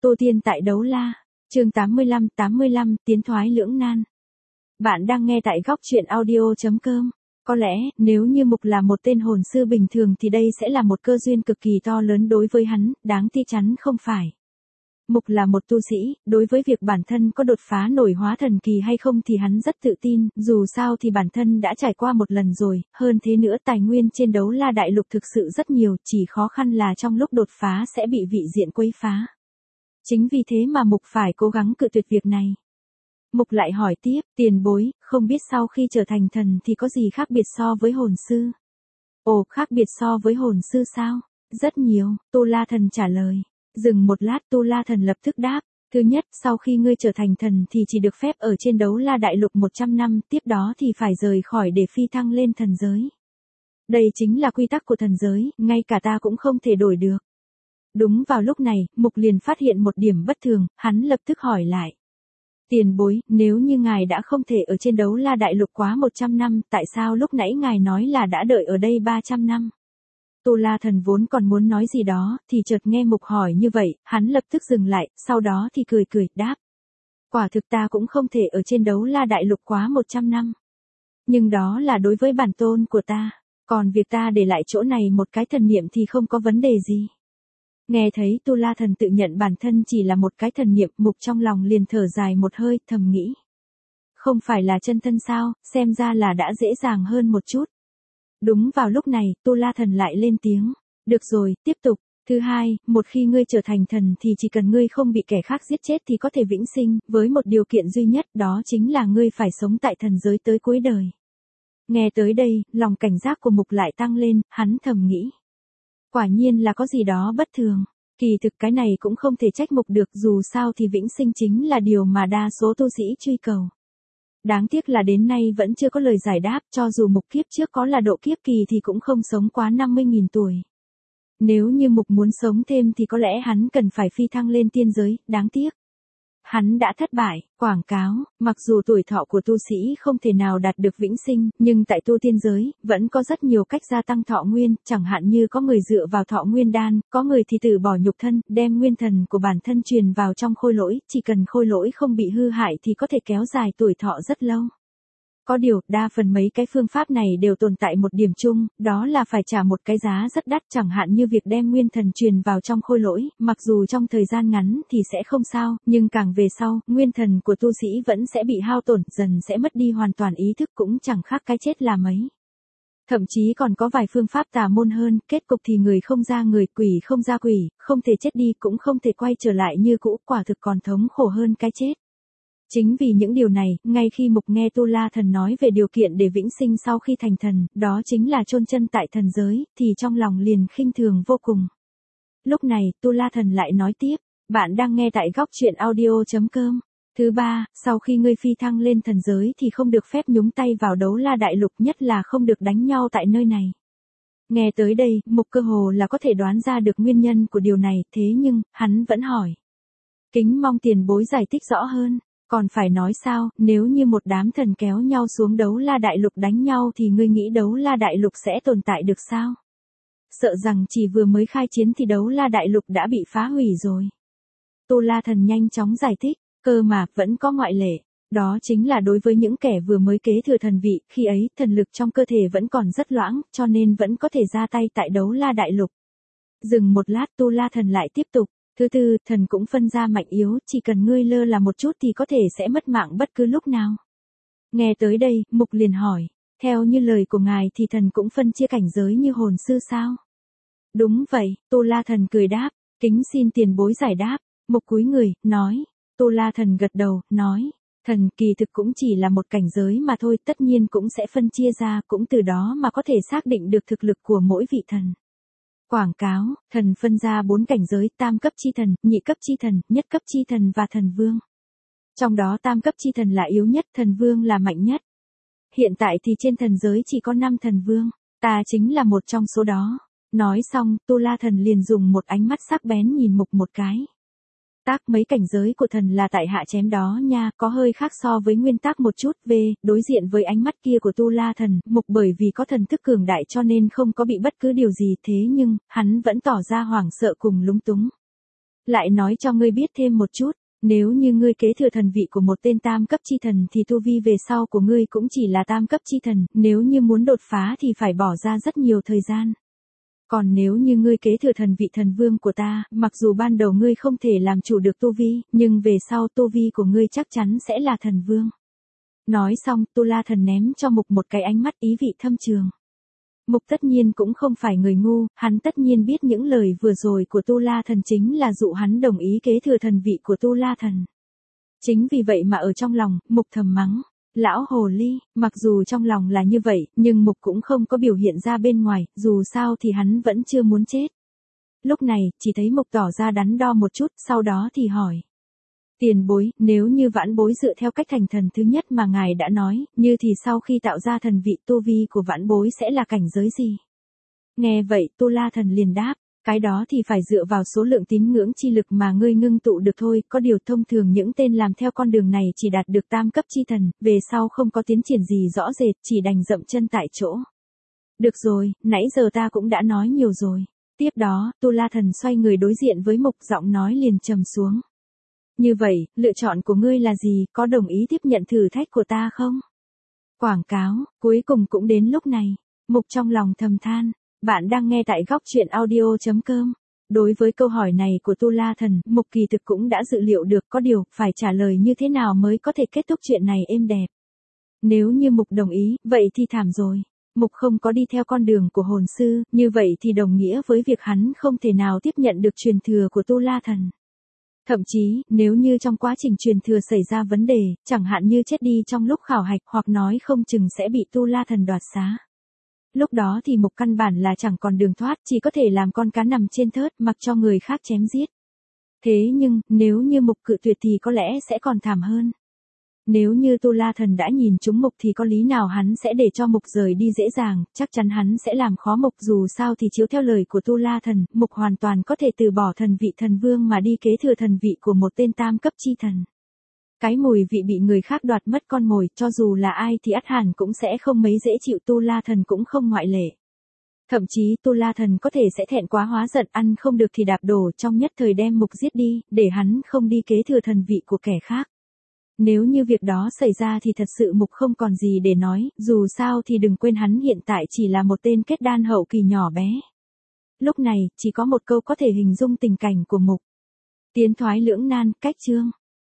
Tô Tiên tại đấu la. Chương 85, tiến thoái lưỡng nan. Bạn đang nghe tại góc truyện audio.com. Có lẽ, nếu như Mục là một tên hồn sư bình thường thì đây sẽ là một cơ duyên cực kỳ to lớn đối với hắn, đáng tiếc chắn không phải. Mục là một tu sĩ, đối với việc bản thân có đột phá nổi hóa thần kỳ hay không thì hắn rất tự tin, dù sao thì bản thân đã trải qua một lần rồi, hơn thế nữa tài nguyên trên đấu la đại lục thực sự rất nhiều, chỉ khó khăn là trong lúc đột phá sẽ bị vị diện quấy phá. Chính vì thế mà Mục phải cố gắng cự tuyệt việc này. Mục lại hỏi tiếp, tiền bối, không biết sau khi trở thành thần thì có gì khác biệt so với hồn sư? Ồ, khác biệt so với hồn sư sao? Rất nhiều, Tu La Thần trả lời. Dừng một lát Tu La Thần lập tức đáp, thứ nhất, sau khi ngươi trở thành thần thì chỉ được phép ở trên đấu la đại lục 100 năm, tiếp đó thì phải rời khỏi để phi thăng lên thần giới. Đây chính là quy tắc của thần giới, ngay cả ta cũng không thể đổi được. Đúng vào lúc này, Mục liền phát hiện một điểm bất thường, hắn lập tức hỏi lại. Tiền bối, nếu như ngài đã không thể ở trên đấu la đại lục quá 100 năm, tại sao lúc nãy ngài nói là đã đợi ở đây 300 năm? Tu La Thần vốn còn muốn nói gì đó, thì chợt nghe Mục hỏi như vậy, hắn lập tức dừng lại, sau đó thì cười đáp. Quả thực ta cũng không thể ở trên đấu la đại lục quá 100 năm. Nhưng đó là đối với bản tôn của ta, còn việc ta để lại chỗ này một cái thần niệm thì không có vấn đề gì. Nghe thấy Tu La Thần tự nhận bản thân chỉ là một cái thần niệm, Mục trong lòng liền thở dài một hơi, thầm nghĩ. Không phải là chân thân sao, xem ra là đã dễ dàng hơn một chút. Đúng vào lúc này, Tu La Thần lại lên tiếng. Được rồi, tiếp tục. Thứ hai, một khi ngươi trở thành thần thì chỉ cần ngươi không bị kẻ khác giết chết thì có thể vĩnh sinh, với một điều kiện duy nhất, đó chính là ngươi phải sống tại thần giới tới cuối đời. Nghe tới đây, lòng cảnh giác của Mục lại tăng lên, hắn thầm nghĩ. Quả nhiên là có gì đó bất thường. Kỳ thực cái này cũng không thể trách Mục được, dù sao thì vĩnh sinh chính là điều mà đa số tu sĩ truy cầu. Đáng tiếc là đến nay vẫn chưa có lời giải đáp, cho dù Mục kiếp trước có là độ kiếp kỳ thì cũng không sống quá 50.000 tuổi. Nếu như Mục muốn sống thêm thì có lẽ hắn cần phải phi thăng lên tiên giới, đáng tiếc. Hắn đã thất bại, quảng cáo, mặc dù tuổi thọ của tu sĩ không thể nào đạt được vĩnh sinh, nhưng tại tu tiên giới, vẫn có rất nhiều cách gia tăng thọ nguyên, chẳng hạn như có người dựa vào thọ nguyên đan, có người thì từ bỏ nhục thân, đem nguyên thần của bản thân truyền vào trong khôi lỗi, chỉ cần khôi lỗi không bị hư hại thì có thể kéo dài tuổi thọ rất lâu. Có điều, đa phần mấy cái phương pháp này đều tồn tại một điểm chung, đó là phải trả một cái giá rất đắt, chẳng hạn như việc đem nguyên thần truyền vào trong khôi lỗi, mặc dù trong thời gian ngắn thì sẽ không sao, nhưng càng về sau, nguyên thần của tu sĩ vẫn sẽ bị hao tổn, dần sẽ mất đi hoàn toàn ý thức, cũng chẳng khác cái chết là mấy. Thậm chí còn có vài phương pháp tà môn hơn, kết cục thì người không ra người, quỷ không ra quỷ, không thể chết đi cũng không thể quay trở lại như cũ, quả thực còn thống khổ hơn cái chết. Chính vì những điều này, ngay khi Mục nghe Tu La Thần nói về điều kiện để vĩnh sinh sau khi thành thần, đó chính là chôn chân tại thần giới, thì trong lòng liền khinh thường vô cùng. Lúc này, Tu La Thần lại nói tiếp, bạn đang nghe tại góc truyện audio.com. Thứ ba, sau khi ngươi phi thăng lên thần giới thì không được phép nhúng tay vào đấu la đại lục, nhất là không được đánh nhau tại nơi này. Nghe tới đây, Mục cơ hồ là có thể đoán ra được nguyên nhân của điều này, thế nhưng, hắn vẫn hỏi. Kính mong tiền bối giải thích rõ hơn. Còn phải nói sao, nếu như một đám thần kéo nhau xuống đấu la đại lục đánh nhau thì ngươi nghĩ đấu la đại lục sẽ tồn tại được sao? Sợ rằng chỉ vừa mới khai chiến thì đấu la đại lục đã bị phá hủy rồi. Tu La Thần nhanh chóng giải thích, cơ mà vẫn có ngoại lệ. Đó chính là đối với những kẻ vừa mới kế thừa thần vị, khi ấy thần lực trong cơ thể vẫn còn rất loãng, cho nên vẫn có thể ra tay tại đấu la đại lục. Dừng một lát Tu La Thần lại tiếp tục. Thứ tư, thần cũng phân ra mạnh yếu, chỉ cần ngươi lơ là một chút thì có thể sẽ mất mạng bất cứ lúc nào. Nghe tới đây, Mục liền hỏi, theo như lời của ngài thì thần cũng phân chia cảnh giới như hồn sư sao? Đúng vậy, Tu La Thần cười đáp, kính xin tiền bối giải đáp. Mục cúi người, nói. Tu La Thần gật đầu, nói, thần kỳ thực cũng chỉ là một cảnh giới mà thôi, tất nhiên cũng sẽ phân chia ra, cũng từ đó mà có thể xác định được thực lực của mỗi vị thần. Quảng cáo, thần phân ra 4 cảnh giới, tam cấp chi thần, nhị cấp chi thần, nhất cấp chi thần và thần vương. Trong đó tam cấp chi thần là yếu nhất, thần vương là mạnh nhất. Hiện tại thì trên thần giới chỉ có 5 thần vương, ta chính là một trong số đó. Nói xong, Tu La Thần liền dùng một ánh mắt sắc bén nhìn Mục một cái. Tác mấy cảnh giới của thần là tại hạ chém đó nha, có hơi khác so với nguyên tắc một chút. Đối diện với ánh mắt kia của Tu La Thần, Mục bởi vì có thần thức cường đại cho nên không có bị bất cứ điều gì, thế nhưng, hắn vẫn tỏ ra hoảng sợ cùng lúng túng. Lại nói cho ngươi biết thêm một chút, nếu như ngươi kế thừa thần vị của một tên tam cấp chi thần thì tu vi về sau của ngươi cũng chỉ là tam cấp chi thần, nếu như muốn đột phá thì phải bỏ ra rất nhiều thời gian. Còn nếu như ngươi kế thừa thần vị thần vương của ta, mặc dù ban đầu ngươi không thể làm chủ được tu vi, nhưng về sau tu vi của ngươi chắc chắn sẽ là thần vương. Nói xong, Tu La Thần ném cho Mục một cái ánh mắt ý vị thâm trường. Mục tất nhiên cũng không phải người ngu, hắn tất nhiên biết những lời vừa rồi của Tu La Thần chính là dụ hắn đồng ý kế thừa thần vị của Tu La Thần. Chính vì vậy mà ở trong lòng, Mục thầm mắng. Lão hồ ly, mặc dù trong lòng là như vậy, nhưng Mục cũng không có biểu hiện ra bên ngoài, dù sao thì hắn vẫn chưa muốn chết. Lúc này, chỉ thấy Mục tỏ ra đắn đo một chút, sau đó thì hỏi. Tiền bối, nếu như vãn bối dựa theo cách thành thần thứ nhất mà ngài đã nói, như thì sau khi tạo ra thần vị tu vi của vãn bối sẽ là cảnh giới gì? Nghe vậy, Tu La Thần liền đáp, cái đó thì phải dựa vào số lượng tín ngưỡng chi lực mà ngươi ngưng tụ được thôi, có điều thông thường những tên làm theo con đường này chỉ đạt được tam cấp chi thần, về sau không có tiến triển gì rõ rệt, chỉ đành dậm chân tại chỗ. Được rồi, nãy giờ ta cũng đã nói nhiều rồi. Tiếp đó, Tu La Thần xoay người đối diện với Mục, giọng nói liền trầm xuống. Như vậy, lựa chọn của ngươi là gì, có đồng ý tiếp nhận thử thách của ta không? Quảng cáo, cuối cùng cũng đến lúc này. Mục trong lòng thầm than, bạn đang nghe tại góc truyện audio.com. Đối với câu hỏi này của Tu La Thần, Mục kỳ thực cũng đã dự liệu được, có điều, phải trả lời như thế nào mới có thể kết thúc chuyện này êm đẹp. Nếu như Mục đồng ý, vậy thì thảm rồi. Mục không có đi theo con đường của hồn sư, như vậy thì đồng nghĩa với việc hắn không thể nào tiếp nhận được truyền thừa của Tu La Thần. Thậm chí, nếu như trong quá trình truyền thừa xảy ra vấn đề, chẳng hạn như chết đi trong lúc khảo hạch hoặc nói không chừng sẽ bị Tu La Thần đoạt xá. Lúc đó thì Mục căn bản là chẳng còn đường thoát, chỉ có thể làm con cá nằm trên thớt mặc cho người khác chém giết. Thế nhưng, nếu như Mục cự tuyệt thì có lẽ sẽ còn thảm hơn. Nếu như Tu La Thần đã nhìn trúng Mục thì có lý nào hắn sẽ để cho Mục rời đi dễ dàng, chắc chắn hắn sẽ làm khó Mục, dù sao thì chiếu theo lời của Tu La Thần, Mục hoàn toàn có thể từ bỏ thần vị thần vương mà đi kế thừa thần vị của một tên tam cấp chi thần. Cái mùi vị bị người khác đoạt mất con mồi, cho dù là ai thì ắt hẳn cũng sẽ không mấy dễ chịu, Tu La Thần cũng không ngoại lệ. Thậm chí Tu La Thần có thể sẽ thẹn quá hóa giận, ăn không được thì đạp đổ, trong nhất thời đem Mục giết đi, để hắn không đi kế thừa thần vị của kẻ khác. Nếu như việc đó xảy ra thì thật sự Mục không còn gì để nói, dù sao thì đừng quên hắn hiện tại chỉ là một tên kết đan hậu kỳ nhỏ bé. Lúc này, chỉ có một câu có thể hình dung tình cảnh của Mục. Tiến thoái lưỡng nan, cách chương.